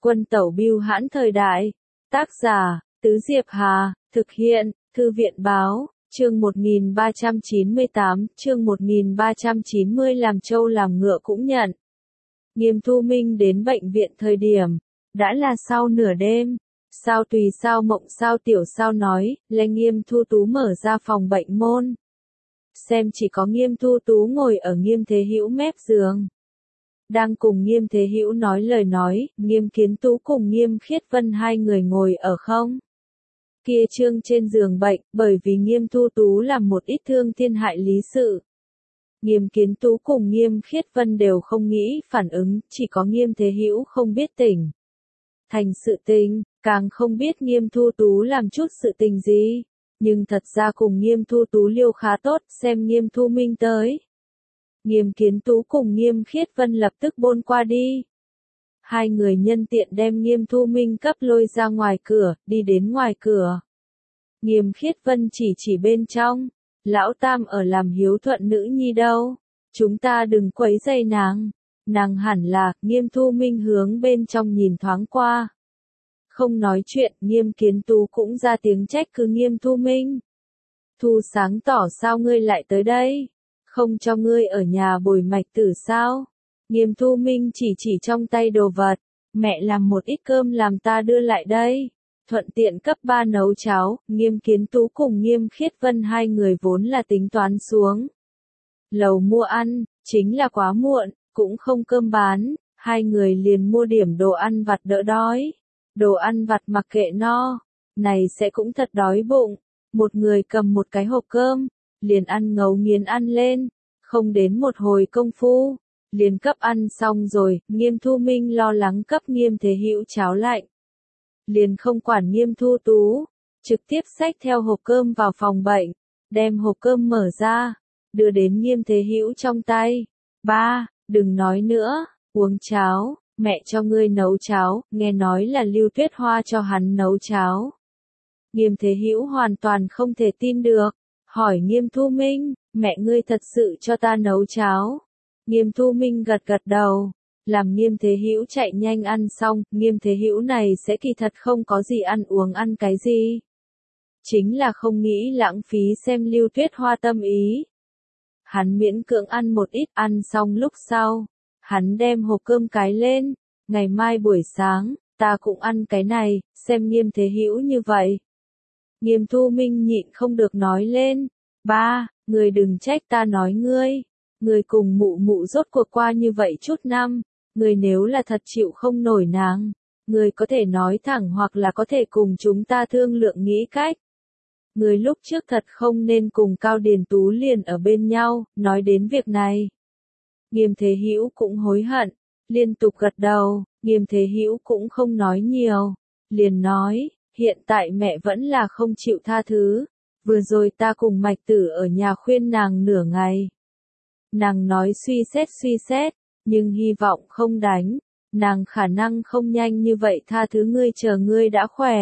Quân tẩu bưu hãn thời đại. Tác giả, Tứ Diệp Hà, thực hiện, Thư viện báo, chương 1398, chương 1390 làm trâu làm ngựa cũng nhận. Nghiêm Thu Minh đến bệnh viện thời điểm, đã là sau nửa đêm. Sao Tùy Sao Mộng Sao Tiểu Sao nói, là Nghiêm Thu Tú mở ra phòng bệnh môn. Xem chỉ có Nghiêm Thu Tú ngồi ở Nghiêm Thế Hữu mép giường. Đang cùng Nghiêm Thế Hữu nói lời nói, Nghiêm Kiến Tú cùng Nghiêm Khiết Vân hai người ngồi ở không. Kia trương trên giường bệnh, bởi vì Nghiêm Thu Tú làm một ít thương thiên hại lý sự. Nghiêm Kiến Tú cùng Nghiêm Khiết Vân đều không nghĩ phản ứng, chỉ có Nghiêm Thế Hữu không biết tỉnh. Thành sự tình, càng không biết Nghiêm Thu Tú làm chút sự tình gì. Nhưng thật ra cùng Nghiêm Thu Tú liêu khá tốt, xem Nghiêm Thu Minh tới. Nghiêm Kiến Tú cùng Nghiêm Khiết Vân lập tức bôn qua đi. Hai người nhân tiện đem Nghiêm Thu Minh cấp lôi ra ngoài cửa, đi đến ngoài cửa. Nghiêm Khiết Vân chỉ bên trong. Lão Tam ở làm hiếu thuận nữ nhi đâu. Chúng ta đừng quấy rầy nàng. Nàng hẳn là, Nghiêm Thu Minh hướng bên trong nhìn thoáng qua. Không nói chuyện, Nghiêm Kiến Tú cũng ra tiếng trách cứ Nghiêm Thu Minh. Thu sáng tỏ sao ngươi lại tới đây? Không cho ngươi ở nhà bồi mạch tử sao? Nghiêm Thu Minh chỉ trong tay đồ vật. Mẹ làm một ít cơm làm ta đưa lại đây. Thuận tiện cấp 3 nấu cháo, Nghiêm Kiến Tú cùng Nghiêm Khiết Vân hai người vốn là tính toán xuống lầu mua ăn, chính là quá muộn, cũng không cơm bán, hai người liền mua điểm đồ ăn vặt đỡ đói. Đồ ăn vặt mặc kệ no, này sẽ cũng thật đói bụng. Một người cầm một cái hộp cơm, liền ăn ngấu nghiến ăn lên, không đến một hồi công phu, liền cấp ăn xong rồi. Nghiêm Thu Minh lo lắng cấp Nghiêm Thế Hữu cháo lạnh. Liền không quản Nghiêm Thu Tú, trực tiếp xách theo hộp cơm vào phòng bệnh, đem hộp cơm mở ra, đưa đến Nghiêm Thế Hữu trong tay. Ba, đừng nói nữa, uống cháo, mẹ cho ngươi nấu cháo, nghe nói là Lưu Tuyết Hoa cho hắn nấu cháo. Nghiêm Thế Hữu hoàn toàn không thể tin được, hỏi Nghiêm Thu Minh, mẹ ngươi thật sự cho ta nấu cháo. Nghiêm Thu Minh gật đầu. Làm Nghiêm Thế Hữu chạy nhanh ăn xong, Nghiêm Thế Hữu này sẽ kỳ thật không có gì ăn uống ăn cái gì. Chính là không nghĩ lãng phí xem Lưu Tuyết Hoa tâm ý. Hắn miễn cưỡng ăn một ít, ăn xong lúc sau. Hắn đem hộp cơm cái lên, ngày mai buổi sáng, ta cũng ăn cái này, xem Nghiêm Thế Hữu như vậy. Nghiêm Thu Minh nhịn không được nói lên, ba, người đừng trách ta nói ngươi. Người cùng mụ mụ rốt cuộc qua như vậy chút năm. Người nếu là thật chịu không nổi nàng, người có thể nói thẳng hoặc là có thể cùng chúng ta thương lượng nghĩ cách. Người lúc trước thật không nên cùng Cao Điền Tú liền ở bên nhau, nói đến việc này. Nghiêm Thế Hữu cũng hối hận, liên tục gật đầu. Nghiêm Thế Hữu cũng không nói nhiều, liền nói, hiện tại mẹ vẫn là không chịu tha thứ. Vừa rồi ta cùng Mạch Tử ở nhà khuyên nàng nửa ngày. Nàng nói suy xét, nhưng hy vọng không đánh, nàng khả năng không nhanh như vậy tha thứ ngươi, chờ ngươi đã khỏe.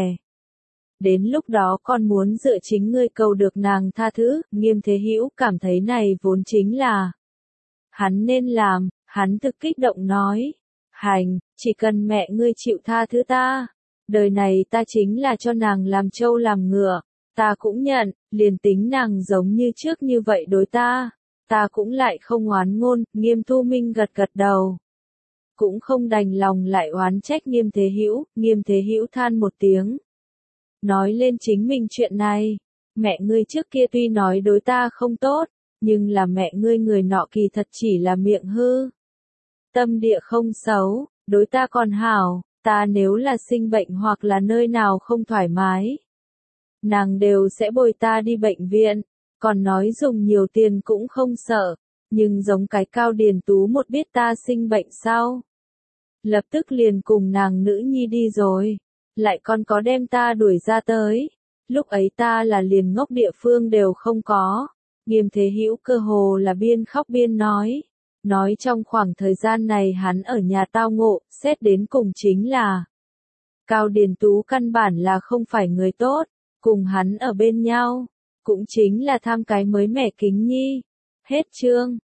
Đến lúc đó con muốn dựa chính ngươi cầu được nàng tha thứ. Nghiêm Thế Hữu cảm thấy này vốn chính là hắn nên làm, hắn thực kích động nói, hành, chỉ cần mẹ ngươi chịu tha thứ ta, đời này ta chính là cho nàng làm trâu làm ngựa, ta cũng nhận, liền tính nàng giống như trước như vậy đối ta. Ta cũng lại không oán ngôn. Nghiêm Thu Minh gật đầu. Cũng không đành lòng lại oán trách Nghiêm Thế Hữu. Nghiêm Thế Hữu than một tiếng. Nói lên chính mình chuyện này. Mẹ ngươi trước kia tuy nói đối ta không tốt, nhưng là mẹ ngươi người nọ kỳ thật chỉ là miệng hư. Tâm địa không xấu, đối ta còn hảo. Ta nếu là sinh bệnh hoặc là nơi nào không thoải mái, nàng đều sẽ bồi ta đi bệnh viện. Còn nói dùng nhiều tiền cũng không sợ, nhưng giống cái Cao Điền Tú một biết ta sinh bệnh sau, lập tức liền cùng nàng nữ nhi đi rồi, lại còn có đem ta đuổi ra tới, lúc ấy ta là liền ngốc địa phương đều không có. Nghiêm Thế Hữu cơ hồ là biên khóc biên nói trong khoảng thời gian này hắn ở nhà tao ngộ, xét đến cùng chính là Cao Điền Tú căn bản là không phải người tốt, cùng hắn ở bên nhau cũng chính là tham cái mới mẻ kính nhi. Hết chương.